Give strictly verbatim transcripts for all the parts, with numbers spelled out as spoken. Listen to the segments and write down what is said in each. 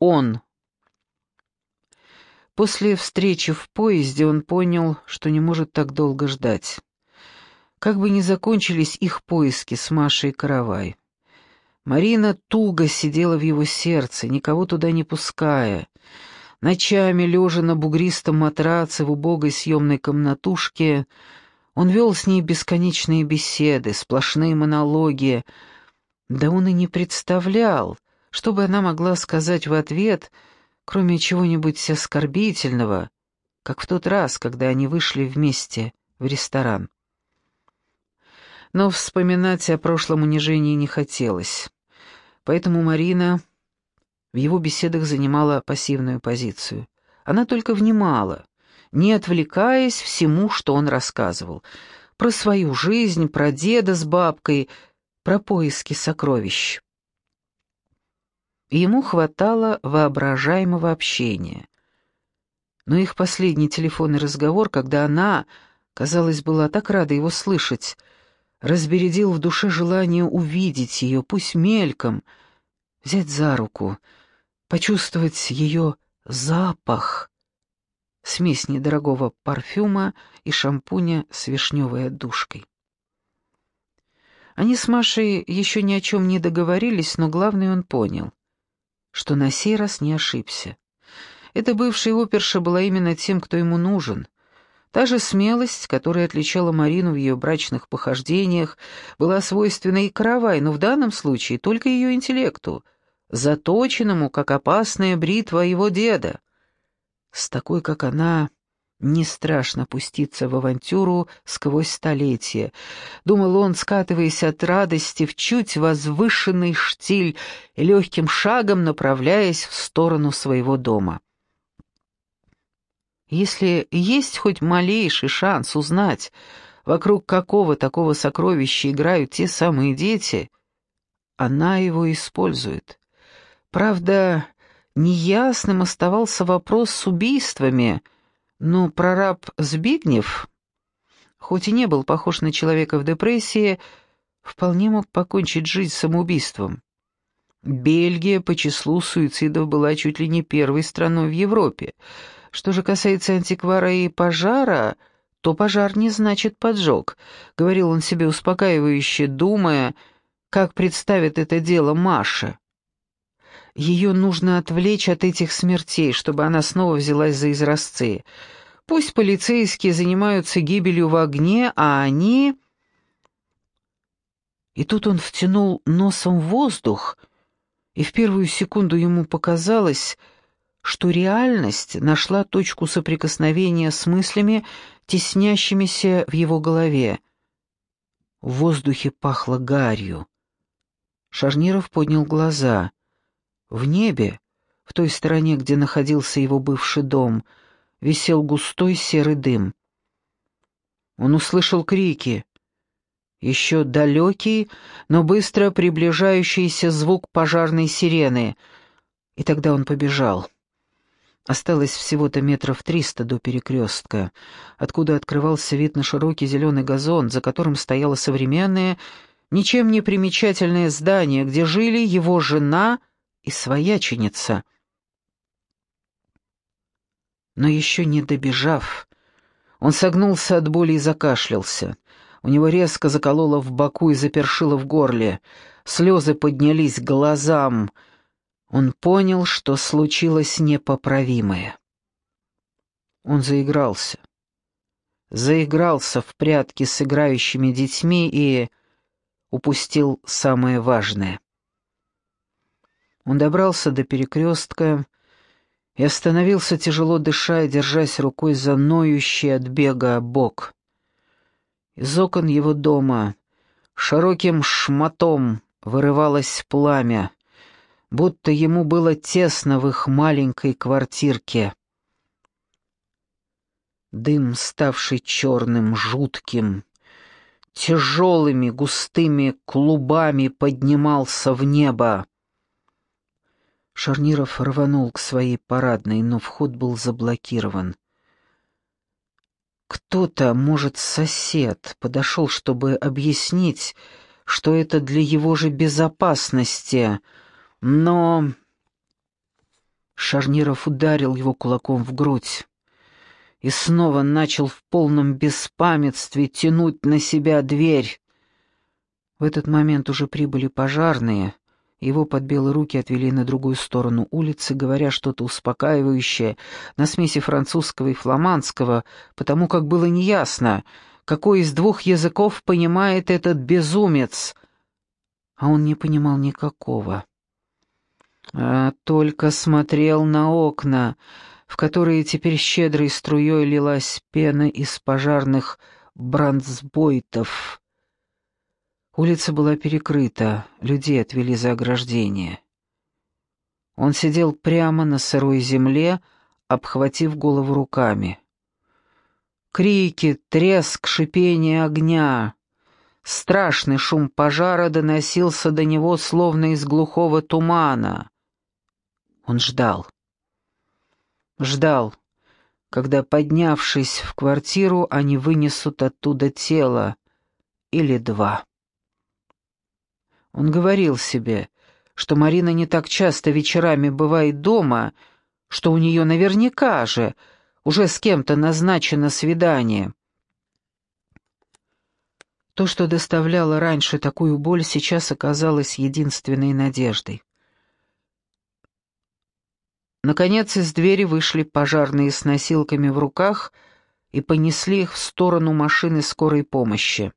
Он. После встречи в поезде он понял, что не может так долго ждать. Как бы ни закончились их поиски с Машей Каравай. Марина туго сидела в его сердце, никого туда не пуская. Ночами, лежа на бугристом матраце в убогой съемной комнатушке, он вел с ней бесконечные беседы, сплошные монологи. Да он и не представлял, что бы она могла сказать в ответ, кроме чего-нибудь оскорбительного, как в тот раз, когда они вышли вместе в ресторан. Но вспоминать о прошлом унижении не хотелось, поэтому Марина в его беседах занимала пассивную позицию. Она только внимала, не отвлекаясь всему, что он рассказывал, про свою жизнь, про деда с бабкой, про поиски сокровищ. И ему хватало воображаемого общения. Но их последний телефонный разговор, когда она, казалось, была так рада его слышать, разбередил в душе желание увидеть ее, пусть мельком, взять за руку, почувствовать ее запах, смесь недорогого парфюма и шампуня с вишневой отдушкой. Они с Машей еще ни о чем не договорились, но главное он понял, что на сей раз не ошибся. Эта бывшая оперша была именно тем, кто ему нужен. Та же смелость, которая отличала Марину в ее брачных похождениях, была свойственна и Каравай, но в данном случае только ее интеллекту, заточенному, как опасная бритва его деда. С такой, как она, не страшно пуститься в авантюру сквозь столетия, думал он, скатываясь от радости в чуть возвышенный штиль и легким шагом направляясь в сторону своего дома. Если есть хоть малейший шанс узнать, вокруг какого такого сокровища играют те самые дети, она его использует. Правда, неясным оставался вопрос с убийствами, но прораб Збигнев, хоть и не был похож на человека в депрессии, вполне мог покончить жизнь самоубийством. Бельгия по числу суицидов была чуть ли не первой страной в Европе. Что же касается антиквара и пожара, то пожар не значит поджог, говорил он себе успокаивающе, думая, как представит это дело Маша. Ее нужно отвлечь от этих смертей, чтобы она снова взялась за изразцы. Пусть полицейские занимаются гибелью в огне, а они... И тут он втянул носом воздух, и в первую секунду ему показалось, что реальность нашла точку соприкосновения с мыслями, теснящимися в его голове. В воздухе пахло гарью. Шарниров поднял глаза. В небе, в той стороне, где находился его бывший дом, висел густой серый дым. Он услышал крики. Еще далекий, но быстро приближающийся звук пожарной сирены. И тогда он побежал. Осталось всего-то метров триста до перекрестка, откуда открывался вид на широкий зеленый газон, за которым стояло современное, ничем не примечательное здание, где жили его жена и свояченица. Но еще не добежав, он согнулся от боли и закашлялся. У него резко закололо в боку и запершило в горле. Слезы поднялись к глазам. Он понял, что случилось непоправимое. Он заигрался. Заигрался в прятки с играющими детьми и упустил самое важное. Он добрался до перекрестка и остановился, тяжело дыша и держась рукой за ноющий от бега бок. Из окон его дома широким шматом вырывалось пламя, будто ему было тесно в их маленькой квартирке. Дым, ставший черным, жутким, тяжелыми густыми клубами поднимался в небо. Шарниров рванул к своей парадной, но вход был заблокирован. Кто-то, может, сосед, подошел, чтобы объяснить, что это для его же безопасности, но... Шарниров ударил его кулаком в грудь и снова начал в полном беспамятстве тянуть на себя дверь. В этот момент уже прибыли пожарные. Его под белые руки отвели на другую сторону улицы, говоря что-то успокаивающее на смеси французского и фламандского, потому как было неясно, какой из двух языков понимает этот безумец. А он не понимал никакого. А только смотрел на окна, в которые теперь щедрой струей лилась пена из пожарных бранцбойтов. Улица была перекрыта, людей отвели за ограждение. Он сидел прямо на сырой земле, обхватив голову руками. Крики, треск, шипение огня, страшный шум пожара доносился до него словно из глухого тумана. Он ждал. Ждал, когда, поднявшись в квартиру, они вынесут оттуда тело или два. Он говорил себе, что Марина не так часто вечерами бывает дома, что у нее наверняка же уже с кем-то назначено свидание. То, что доставляло раньше такую боль, сейчас оказалось единственной надеждой. Наконец из двери вышли пожарные с носилками в руках и понесли их в сторону машины скорой помощи.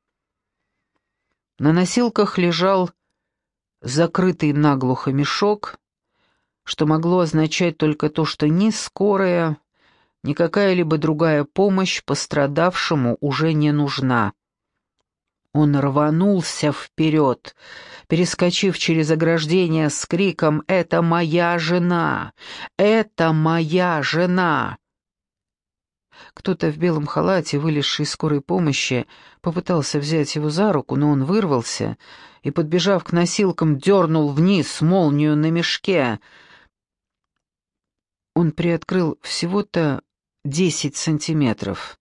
На носилках лежал закрытый наглухо мешок, что могло означать только то, что ни скорая, ни какая-либо другая помощь пострадавшему уже не нужна. Он рванулся вперед, перескочив через ограждение с криком «Это моя жена! Это моя жена!». Кто-то в белом халате, вылезший из скорой помощи, попытался взять его за руку, но он вырвался и, подбежав к носилкам, дернул вниз молнию на мешке. Он приоткрыл всего-то десять сантиметров.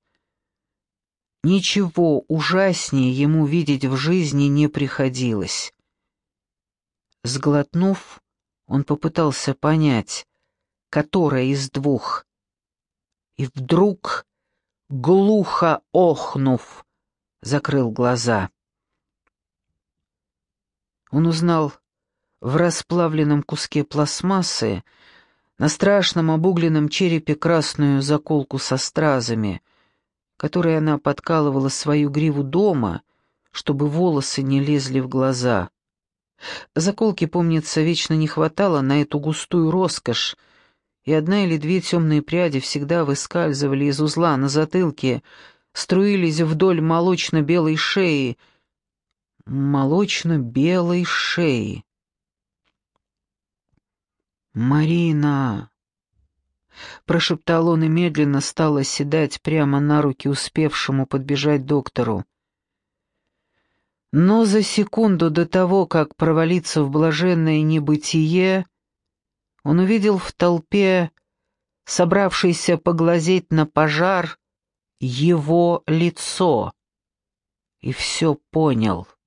Ничего ужаснее ему видеть в жизни не приходилось. Сглотнув, он попытался понять, которая из двух. И вдруг, глухо охнув, закрыл глаза. Он узнал в расплавленном куске пластмассы на страшном обугленном черепе красную заколку со стразами, которой она подкалывала свою гриву дома, чтобы волосы не лезли в глаза. Заколки, помнится, вечно не хватало на эту густую роскошь, и одна или две темные пряди всегда выскальзывали из узла на затылке, струились вдоль молочно-белой шеи. Молочно-белой шеи. «Марина!» — прошептал он и медленно стал оседать прямо на руки успевшему подбежать доктору. Но за секунду до того, как провалиться в блаженное небытие, он увидел в толпе, собравшейся поглазеть на пожар, его лицо и все понял.